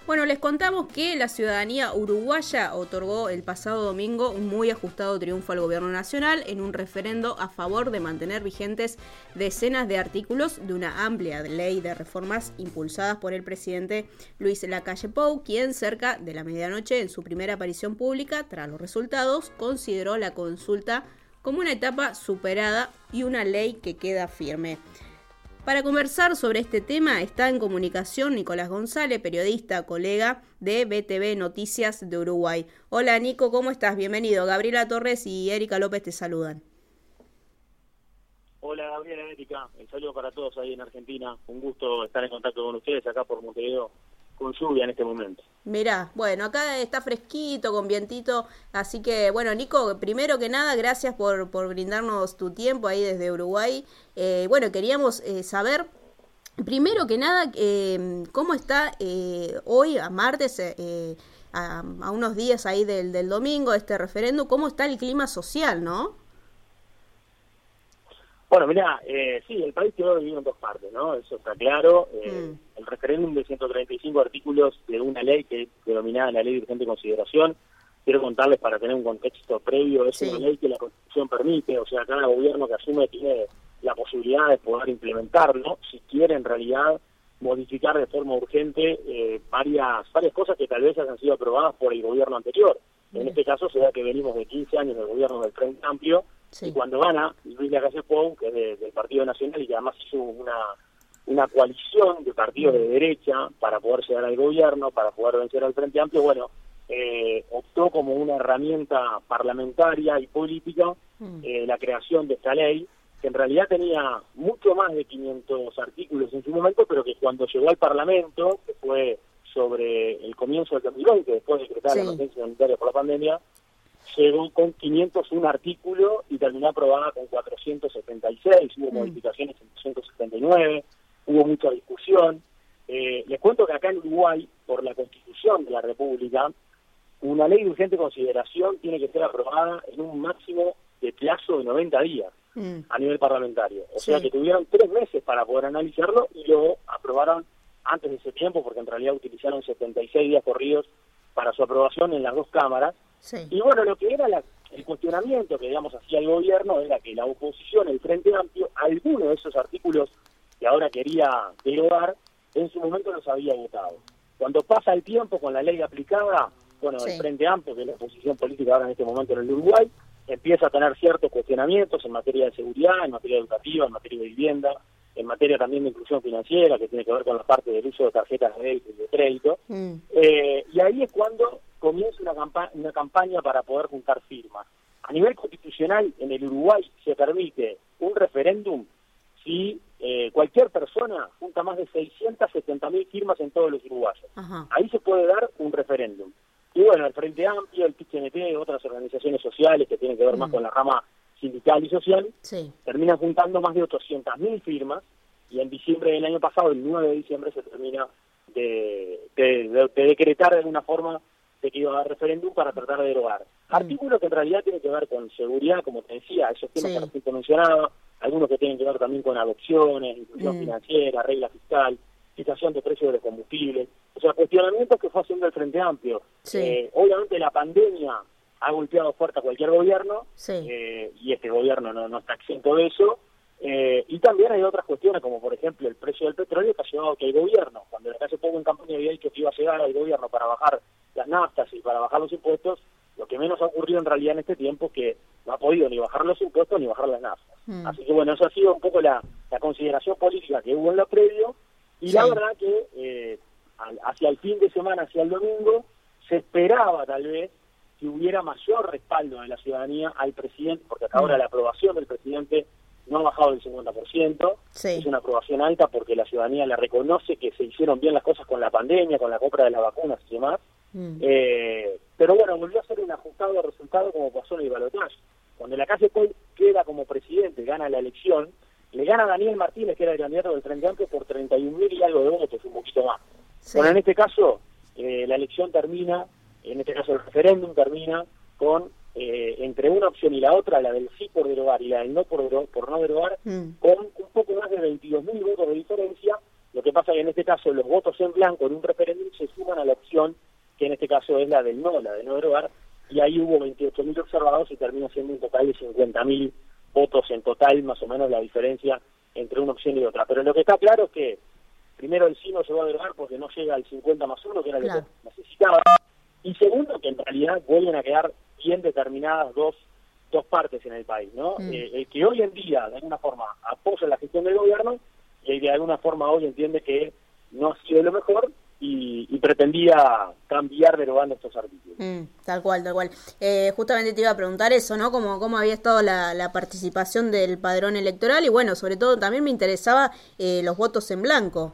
Bueno, les contamos que la ciudadanía uruguaya otorgó el pasado domingo un muy ajustado triunfo al gobierno nacional en un referendo a favor de mantener vigentes decenas de artículos de una amplia ley de reformas impulsadas por el presidente Luis Lacalle Pou, quien cerca de la medianoche en su primera aparición pública, tras los resultados, consideró la consulta como una etapa superada y una ley que queda firme. Para conversar sobre este tema está en comunicación Nicolás González, periodista, colega de BTV Noticias de Uruguay. Hola Nico, ¿cómo estás? Bienvenido. Gabriela Torres y Erika López te saludan. Hola Gabriela, Erika, el saludo para todos ahí en Argentina. Un gusto estar en contacto con ustedes acá por Montevideo, con lluvia en este momento. Mirá, bueno, acá está fresquito, con vientito, así que, bueno, Nico, primero que nada, gracias por brindarnos tu tiempo ahí desde Uruguay. Bueno, queríamos saber, primero que nada, cómo está hoy, a martes, a unos días ahí del domingo, este referéndum, cómo está el clima social, ¿no? Bueno, mirá, sí, el país quedó dividido en dos partes, ¿no? Eso está claro. El referéndum de 135 artículos de una ley que es denominada la Ley de Urgente Consideración, quiero contarles para tener un contexto previo, es una ley que la Constitución permite, o sea, cada gobierno que asume tiene la posibilidad de poder implementarlo, si quiere en realidad modificar de forma urgente varias cosas que tal vez hayan sido aprobadas por el gobierno anterior. En este caso se da que venimos de 15 años del gobierno del Frente Amplio, y cuando gana Luis Lacalle Pou, que es del Partido Nacional y que además hizo una coalición de partidos de derecha para poder llegar al gobierno, para poder vencer al Frente Amplio, bueno, optó como una herramienta parlamentaria y política la creación de esta ley, que en realidad tenía mucho más de 500 artículos en su momento, pero que cuando llegó al Parlamento, que fue sobre el comienzo del 2020, después de decretar la emergencia sanitaria por la pandemia, llegó con 501 artículos y terminó aprobada con 476, hubo modificaciones en 279, hubo mucha discusión. Les cuento que acá en Uruguay, por la Constitución de la República, una ley de urgente consideración tiene que ser aprobada en un máximo de plazo de 90 días a nivel parlamentario. O sea que tuvieron 3 meses para poder analizarlo y lo aprobaron antes de ese tiempo, porque en realidad utilizaron 76 días corridos para su aprobación en las dos cámaras. Y bueno, lo que era el cuestionamiento que, digamos, hacía el gobierno era que la oposición, el Frente Amplio, algunos de esos artículos que ahora quería derogar, en su momento los había votado. Cuando pasa el tiempo con la ley aplicada, bueno, el Frente Amplio, que es la oposición política ahora en este momento en el Uruguay, empieza a tener ciertos cuestionamientos en materia de seguridad, en materia educativa, en materia de vivienda, en materia también de inclusión financiera, que tiene que ver con la parte del uso de tarjetas de débito y de crédito. Y ahí es cuando comienza una campaña para poder juntar firmas. A nivel constitucional, en el Uruguay se permite un referéndum si cualquier persona junta más de 670.000 firmas en todos los uruguayos. Ahí se puede dar un referéndum. Y bueno, el Frente Amplio, el PIT-CNT, otras organizaciones sociales que tienen que ver más con la rama sindical y social, terminan juntando más de 800.000 firmas, y en diciembre del año pasado, el 9 de diciembre, se termina de decretar de alguna forma de que iba a dar referéndum para tratar de derogar. Artículos que en realidad tienen que ver con seguridad, como te decía, esos temas que recién te mencionaba, algunos que tienen que ver también con adopciones, inclusión financiera, regla fiscal, fijación de precios de los combustibles, o sea, cuestionamientos que fue haciendo el Frente Amplio. Obviamente la pandemia ha golpeado fuerte a cualquier gobierno, y este gobierno no está exento de eso, y también hay otras cuestiones, como por ejemplo el precio del petróleo, que ha llevado a que el gobierno, cuando hace poco en campaña había dicho que iba a llegar al gobierno para bajar las naftas y para bajar los impuestos, lo que menos ha ocurrido en realidad en este tiempo es que no ha podido ni bajar los impuestos ni bajar las naftas. Así que bueno, eso ha sido un poco la consideración política que hubo en lo previo, y la verdad que hacia el fin de semana, hacia el domingo, se esperaba tal vez que hubiera mayor respaldo de la ciudadanía al presidente, porque hasta ahora la aprobación del presidente no ha bajado del 50%, es una aprobación alta porque la ciudadanía le reconoce que se hicieron bien las cosas con la pandemia, con la compra de las vacunas y demás, pero bueno, volvió a ser un ajustado resultado como pasó en el balotaje. Cuando Lacalle Pou queda como presidente, gana la elección, le gana a Daniel Martínez, que era el candidato del Frente Amplio, por 31.000 y algo de votos, un poquito más. Bueno, en este caso, la elección termina, en este caso el referéndum termina con, entre una opción y la otra, la del sí por derogar y la del no por no derogar, con un poco más de 22.000 votos de diferencia, Lo que pasa es que en este caso los votos en blanco en un referéndum se suman a la opción que en este caso es la de no derogar, y ahí hubo 28.000 observados y termina siendo un total de 50.000 votos en total, más o menos la diferencia entre una opción y otra. Pero lo que está claro es que primero el sí no se va a derogar porque no llega al 50+1, que era lo que necesitaba, y segundo que en realidad vuelven a quedar bien determinadas dos partes en el país, ¿no? El que hoy en día de alguna forma apoya la gestión del gobierno y el que de alguna forma hoy entiende que no ha sido lo mejor y pretendía cambiar derogando estos artículos. Tal cual. Justamente te iba a preguntar eso, ¿no? Cómo había estado la participación del padrón electoral y bueno, sobre todo también me interesaba los votos en blanco.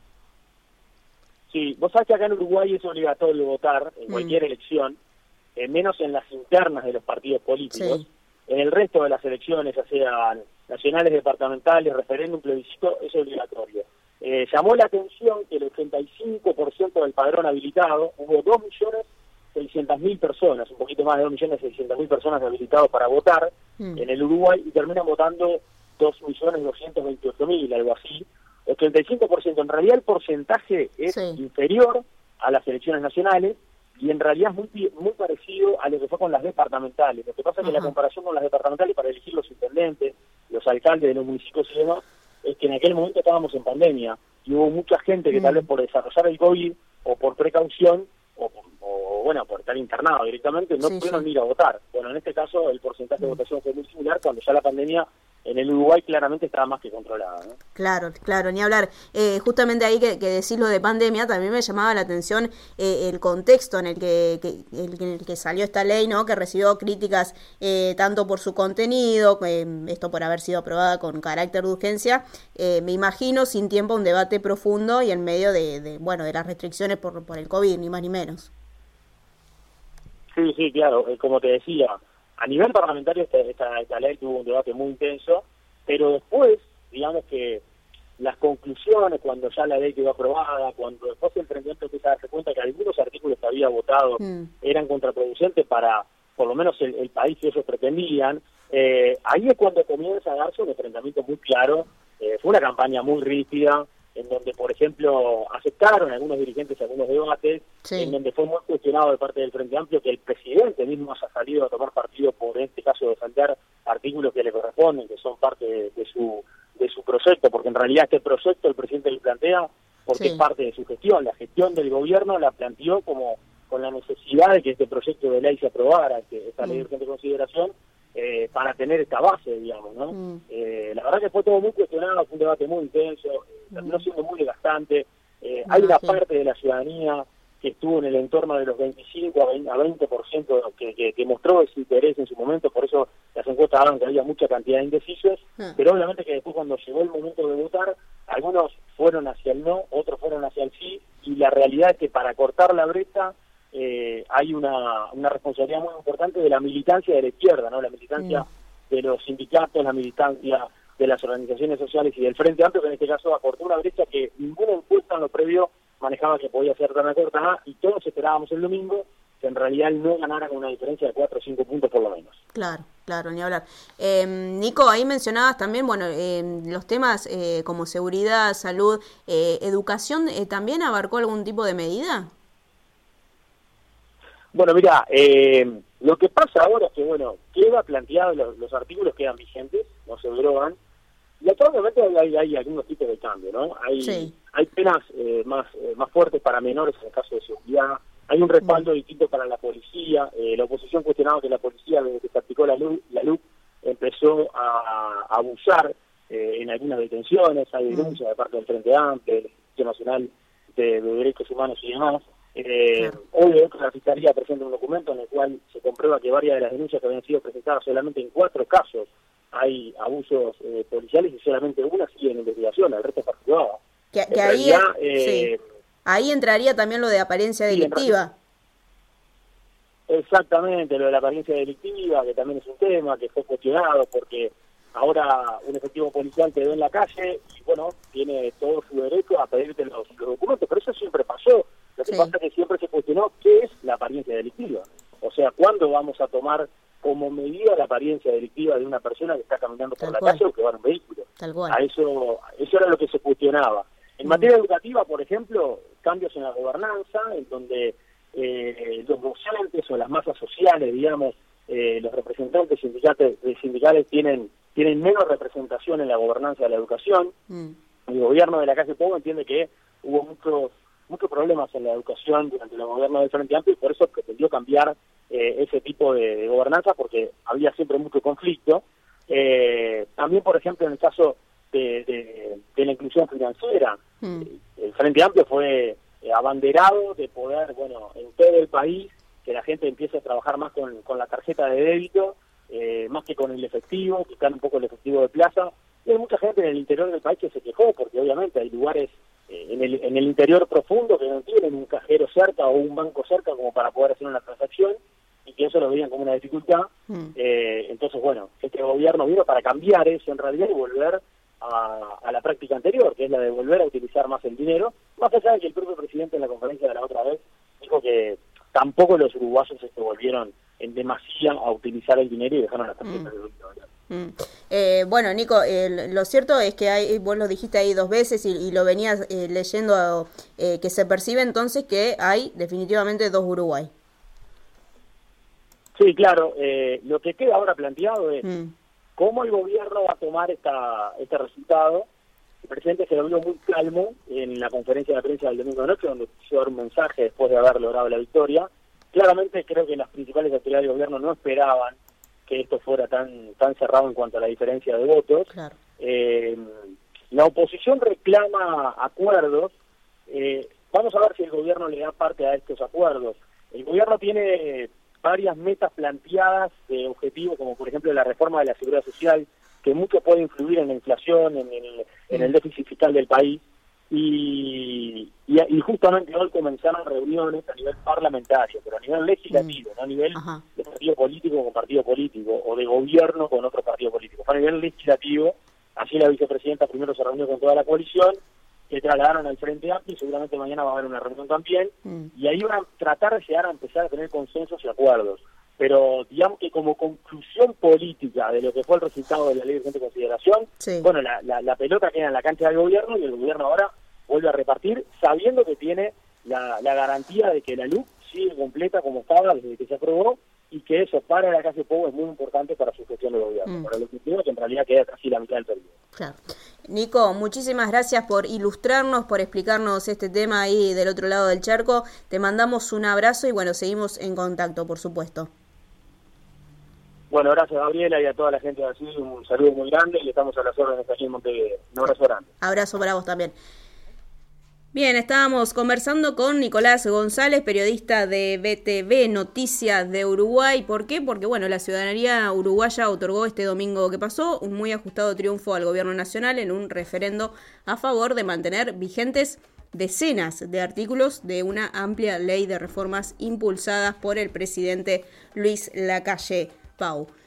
Sí, vos sabés que acá en Uruguay es obligatorio votar en cualquier elección, menos en las internas de los partidos políticos. Sí. En el resto de las elecciones, ya sean nacionales, departamentales, referéndum, plebiscito, es obligatorio. Llamó la atención que el 85% del padrón habilitado, hubo 2.600.000 personas, un poquito más de 2.600.000 personas habilitados para votar en el Uruguay, y terminan votando 2.228.000, algo así. El 35%, en realidad el porcentaje es inferior a las elecciones nacionales, y en realidad es muy parecido a lo que fue con las departamentales. Lo que pasa es que la comparación con las departamentales para elegir los intendentes, los alcaldes de los municipios y demás, es que en aquel momento estábamos en pandemia y hubo mucha gente que tal vez por desarrollar el COVID o por precaución o bueno, por estar internado directamente, no pudieron ir a votar. Bueno, en este caso el porcentaje de votación fue muy similar cuando ya la pandemia en el Uruguay claramente estaba más que controlada, ¿no? Claro, ni hablar. Justamente ahí que decís lo de pandemia, también me llamaba la atención el contexto en el que salió esta ley, ¿no? Que recibió críticas tanto por su contenido, esto por haber sido aprobada con carácter de urgencia, me imagino sin tiempo un debate profundo y en medio de las restricciones por el COVID, ni más ni menos. Sí, claro, como te decía, a nivel parlamentario esta ley tuvo un debate muy intenso, pero después, digamos que las conclusiones, cuando ya la ley quedó aprobada, cuando después el Frente Amplio empieza a darse cuenta que algunos artículos que había votado eran contraproducentes para, por lo menos, el país que ellos pretendían, ahí es cuando comienza a darse un enfrentamiento muy claro. Fue una campaña muy rígida, en donde, por ejemplo, aceptaron algunos dirigentes algunos debates, en donde fue muy cuestionado de parte del Frente Amplio que el presidente mismo haya salido a tomar partido por, en este caso, defender artículos que le corresponden, que son parte de su proyecto, porque en realidad este proyecto el presidente lo plantea porque es parte de su gestión. La gestión del gobierno la planteó como con la necesidad de que este proyecto de ley se aprobara, que esta ley de urgente consideración, para tener esta base, digamos, ¿no? La verdad que fue todo muy cuestionado, fue un debate muy intenso, terminó siendo muy desgastante. Hay una parte de la ciudadanía que estuvo en el entorno de los 25 a 20% que mostró ese interés en su momento, por eso las encuestas hablan que había mucha cantidad de indecisos, pero obviamente que después cuando llegó el momento de votar, algunos fueron hacia el no, otros fueron hacia el sí, y la realidad es que para cortar la brecha hay una responsabilidad muy importante de la militancia de la izquierda, ¿no? La militancia de los sindicatos, la militancia de las organizaciones sociales y del Frente Amplio, que en este caso acortó una brecha que ninguna encuesta en lo previo manejaba que podía ser tan acortada, y todos esperábamos el domingo que en realidad no ganara con una diferencia de 4 o 5 puntos por lo menos. Claro, ni hablar. Nico, ahí mencionabas también, los temas como seguridad, salud, educación, ¿también abarcó algún tipo de medida? Bueno, mira, lo que pasa ahora es que, queda planteado, los artículos quedan vigentes, no se derogan, y actualmente hay algunos tipos de cambio, ¿no? Hay penas más fuertes para menores en el caso de seguridad, hay un respaldo distinto para la policía. La oposición cuestionaba que la policía, desde que se aplicó la LUC, empezó a abusar en algunas detenciones, hay denuncias de parte del Frente Amplio, del Instituto Nacional de Derechos Humanos y demás. Hoy la Fiscalía presenta un documento en el cual se comprueba que varias de las denuncias que habían sido presentadas solamente en 4 casos hay abusos policiales y solamente una sigue en investigación, el resto es archivado. Ahí entraría también lo de apariencia delictiva. Exactamente, lo de la apariencia delictiva, que también es un tema que fue cuestionado porque ahora un efectivo policial quedó en la calle y tiene todo su derecho a pedirte los documentos, pero eso siempre pasó. Lo que pasa es que siempre se cuestionó qué es la apariencia delictiva. O sea, ¿cuándo vamos a tomar como medida la apariencia delictiva de una persona que está caminando por la calle o que va en un vehículo? Tal cual. Eso era lo que se cuestionaba. En materia educativa, por ejemplo, cambios en la gobernanza, en donde los docentes o las masas sociales, digamos, los representantes sindicales tienen menos representación en la gobernanza de la educación. El gobierno de la calle Pou entiende que hubo muchos problemas en la educación durante el gobierno del Frente Amplio y por eso pretendió cambiar ese tipo de gobernanza, porque había siempre mucho conflicto. También, por ejemplo, en el caso de la inclusión financiera, el Frente Amplio fue abanderado de poder, bueno, en todo el país, que la gente empiece a trabajar más con la tarjeta de débito, más que con el efectivo, quitar un poco el efectivo de plaza. Y hay mucha gente en el interior del país que se quejó, porque obviamente hay lugares en el interior profundo que no tienen un cajero cerca o un banco cerca como para poder hacer una transacción, y que eso lo veían como una dificultad. Entonces, bueno, este gobierno vino para cambiar eso en realidad y volver a la práctica anterior, que es la de volver a utilizar más el dinero, más allá de que el propio presidente en la conferencia de la otra vez dijo que tampoco los uruguayos se volvieron en demasía a utilizar el dinero y dejaron las tarjetas de débito. Bueno, Nico, lo cierto es que vos lo dijiste ahí 2 veces y lo venías leyendo, que se percibe entonces que hay definitivamente 2 Uruguay. Sí, claro. Lo que queda ahora planteado es cómo el gobierno va a tomar este resultado. El presidente se lo vio muy calmo en la conferencia de prensa del domingo de noche, donde quiso dar un mensaje después de haber logrado la victoria. Claramente creo que las principales autoridades de gobierno no esperaban que esto fuera tan cerrado en cuanto a la diferencia de votos. Claro. La oposición reclama acuerdos. Vamos a ver si el gobierno le da parte a estos acuerdos. El gobierno tiene varias metas planteadas de objetivo, como por ejemplo la reforma de la seguridad social, que mucho puede influir en la inflación, en el déficit fiscal del país, y justamente hoy comenzaron reuniones a nivel parlamentario, pero a nivel legislativo, no a nivel de partido político con partido político, o de gobierno con otro partido político, fue a nivel legislativo. Así la vicepresidenta primero se reunió con toda la coalición, que trasladaron al Frente Amplio, y seguramente mañana va a haber una reunión también, y ahí van a tratar de llegar a empezar a tener consensos y acuerdos. Pero digamos que como conclusión política de lo que fue el resultado de la ley de urgente consideración, bueno, la pelota queda en la cancha del gobierno, y el gobierno ahora vuelve a repartir, sabiendo que tiene la garantía de que la luz sigue completa como estaba desde que se aprobó, y que eso para la calle Pou es muy importante para su gestión de gobierno, para el objetivo que en realidad queda casi la mitad del periodo. Claro. Nico, muchísimas gracias por ilustrarnos, por explicarnos este tema ahí del otro lado del charco. Te mandamos un abrazo y bueno, seguimos en contacto, por supuesto. Bueno, gracias Gabriela y a toda la gente de allí, un saludo muy grande y estamos a las órdenes aquí en Montevideo. Un abrazo grande. Abrazo para vos también. Bien, estábamos conversando con Nicolás González, periodista de BTV Noticias de Uruguay. ¿Por qué? Porque, bueno, la ciudadanía uruguaya otorgó este domingo que pasó un muy ajustado triunfo al gobierno nacional en un referendo a favor de mantener vigentes decenas de artículos de una amplia ley de reformas impulsadas por el presidente Luis Lacalle Pou.